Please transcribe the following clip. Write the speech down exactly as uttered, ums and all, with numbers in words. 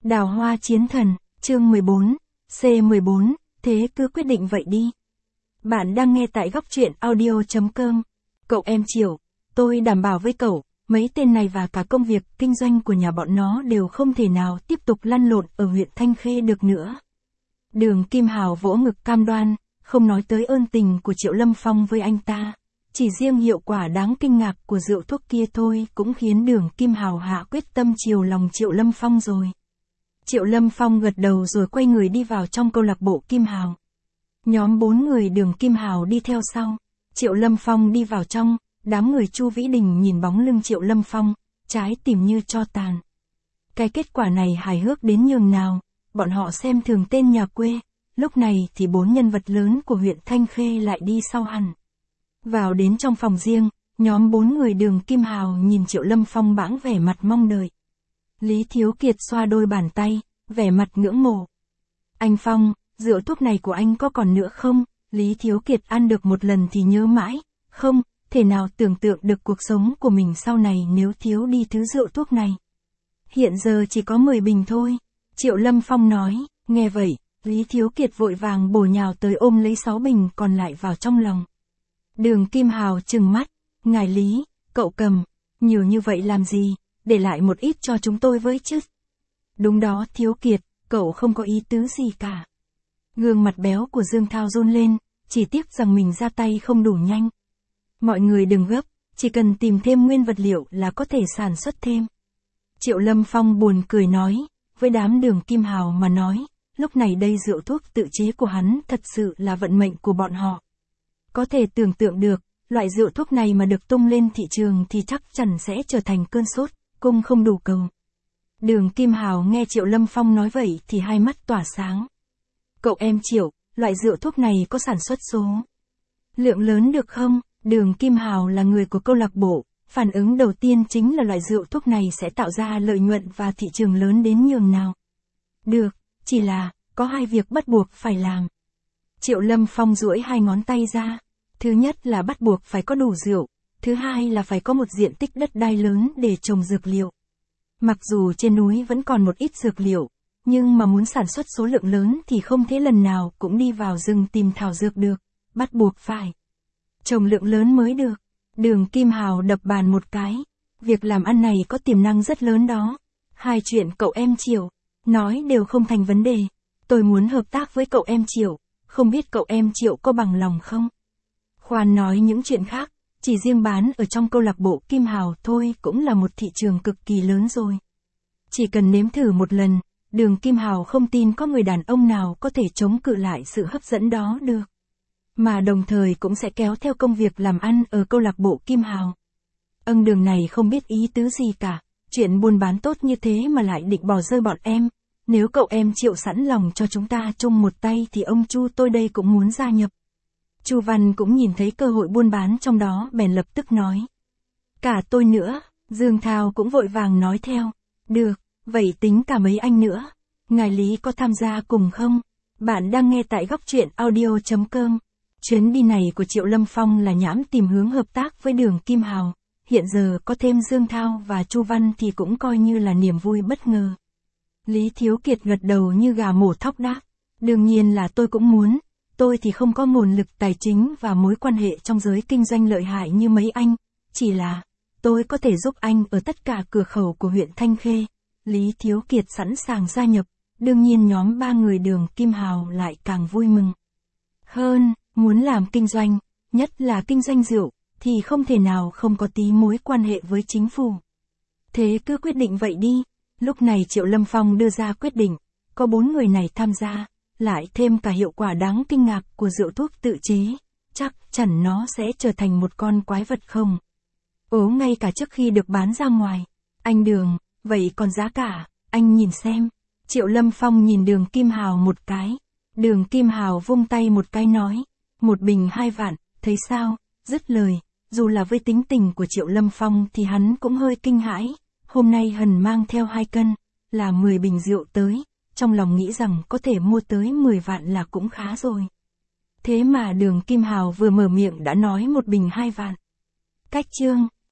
Đào hoa chiến thần, chương mười bốn, C mười bốn, thế cứ quyết định vậy đi. Bạn đang nghe tại góc truyện audio chấm com. Cậu em Triểu, tôi đảm bảo với cậu, mấy tên này và cả công việc kinh doanh của nhà bọn nó đều không thể nào tiếp tục lăn lộn ở huyện Thanh Khê được nữa. Đường Kim Hào vỗ ngực cam đoan, không nói tới ơn tình của Triệu Lâm Phong với anh ta. Chỉ riêng hiệu quả đáng kinh ngạc của rượu thuốc kia thôi cũng khiến Đường Kim Hào hạ quyết tâm chiều lòng Triệu Lâm Phong rồi. Triệu Lâm Phong gật đầu rồi quay người đi vào trong câu lạc bộ Kim Hào. Nhóm bốn người Đường Kim Hào đi theo sau. Triệu Lâm Phong đi vào trong, đám người Chu Vĩ Đình nhìn bóng lưng Triệu Lâm Phong, trái tim như tro tàn. Cái kết quả này hài hước đến nhường nào, bọn họ xem thường tên nhà quê, lúc này thì bốn nhân vật lớn của huyện Thanh Khê lại đi sau hẳn. Vào đến trong phòng riêng, nhóm bốn người Đường Kim Hào nhìn Triệu Lâm Phong bãng vẻ mặt mong đợi. Lý Thiếu Kiệt xoa đôi bàn tay, vẻ mặt ngưỡng mộ. Anh Phong, rượu thuốc này của anh có còn nữa không? Lý Thiếu Kiệt ăn được một lần thì nhớ mãi, không, thể nào tưởng tượng được cuộc sống của mình sau này nếu thiếu đi thứ rượu thuốc này. Hiện giờ chỉ có mười bình thôi. Triệu Lâm Phong nói, nghe vậy, Lý Thiếu Kiệt vội vàng bổ nhào tới ôm lấy sáu bình còn lại vào trong lòng. Đường Kim Hào trừng mắt, ngài Lý, cậu cầm, nhiều như vậy làm gì, để lại một ít cho chúng tôi với chứ. Đúng đó Thiếu Kiệt, cậu không có ý tứ gì cả. Gương mặt béo của Dương Thao run lên, chỉ tiếc rằng mình ra tay không đủ nhanh. Mọi người đừng gấp, chỉ cần tìm thêm nguyên vật liệu là có thể sản xuất thêm. Triệu Lâm Phong buồn cười nói, với đám Đường Kim Hào mà nói, lúc này đây rượu thuốc tự chế của hắn thật sự là vận mệnh của bọn họ. Có thể tưởng tượng được, loại rượu thuốc này mà được tung lên thị trường thì chắc chắn sẽ trở thành cơn sốt, cung không đủ cầu. Đường Kim Hào nghe Triệu Lâm Phong nói vậy thì hai mắt tỏa sáng. Cậu em Triệu, loại rượu thuốc này có sản xuất số lượng lớn được không? Đường Kim Hào là người của câu lạc bộ, phản ứng đầu tiên chính là loại rượu thuốc này sẽ tạo ra lợi nhuận và thị trường lớn đến nhường nào. Được, chỉ là, có hai việc bắt buộc phải làm. Triệu Lâm Phong duỗi hai ngón tay ra. Thứ nhất là bắt buộc phải có đủ rượu, thứ hai là phải có một diện tích đất đai lớn để trồng dược liệu. Mặc dù trên núi vẫn còn một ít dược liệu, nhưng mà muốn sản xuất số lượng lớn thì không thể lần nào cũng đi vào rừng tìm thảo dược được, bắt buộc phải trồng lượng lớn mới được. Đường Kim Hào đập bàn một cái, việc làm ăn này có tiềm năng rất lớn đó. Hai chuyện cậu em Triểu nói đều không thành vấn đề, tôi muốn hợp tác với cậu em Triểu, không biết cậu em Triểu có bằng lòng không? Khoan nói những chuyện khác, chỉ riêng bán ở trong câu lạc bộ Kim Hào thôi cũng là một thị trường cực kỳ lớn rồi. Chỉ cần nếm thử một lần, Đường Kim Hào không tin có người đàn ông nào có thể chống cự lại sự hấp dẫn đó được. Mà đồng thời cũng sẽ kéo theo công việc làm ăn ở câu lạc bộ Kim Hào. Ông Đường này không biết ý tứ gì cả, chuyện buôn bán tốt như thế mà lại định bỏ rơi bọn em. Nếu cậu em Triệu sẵn lòng cho chúng ta chung một tay thì ông Chu tôi đây cũng muốn gia nhập. Chu Văn cũng nhìn thấy cơ hội buôn bán trong đó bèn lập tức nói. Cả tôi nữa, Dương Thao cũng vội vàng nói theo. Được, vậy tính cả mấy anh nữa. Ngài Lý có tham gia cùng không? Bạn đang nghe tại góc truyện audio chấm com. Chuyến đi này của Triệu Lâm Phong là nhãm tìm hướng hợp tác với Đường Kim Hào. Hiện giờ có thêm Dương Thao và Chu Văn thì cũng coi như là niềm vui bất ngờ. Lý Thiếu Kiệt gật đầu như gà mổ thóc đáp. Đương nhiên là tôi cũng muốn. Tôi thì không có nguồn lực tài chính và mối quan hệ trong giới kinh doanh lợi hại như mấy anh. Chỉ là, tôi có thể giúp anh ở tất cả cửa khẩu của huyện Thanh Khê. Lý Thiếu Kiệt sẵn sàng gia nhập. Đương nhiên nhóm ba người Đường Kim Hào lại càng vui mừng hơn. Muốn làm kinh doanh, nhất là kinh doanh rượu, thì không thể nào không có tí mối quan hệ với chính phủ. Thế cứ quyết định vậy đi. Lúc này Triệu Lâm Phong đưa ra quyết định, có bốn người này tham gia, lại thêm cả hiệu quả đáng kinh ngạc của rượu thuốc tự chế, chắc chắn nó sẽ trở thành một con quái vật không. Ố ngay cả trước khi được bán ra ngoài. Anh Đường, vậy còn giá cả, anh nhìn xem. Triệu Lâm Phong nhìn Đường Kim Hào một cái. Đường Kim Hào vung tay một cái nói. Một bình hai vạn, thấy sao? Dứt lời, dù là với tính tình của Triệu Lâm Phong thì hắn cũng hơi kinh hãi. Hôm nay Hần mang theo hai cân, là mười bình rượu tới, trong lòng nghĩ rằng có thể mua tới mười vạn là cũng khá rồi. Thế mà Đường Kim Hào vừa mở miệng đã nói một bình hai vạn. Cách chương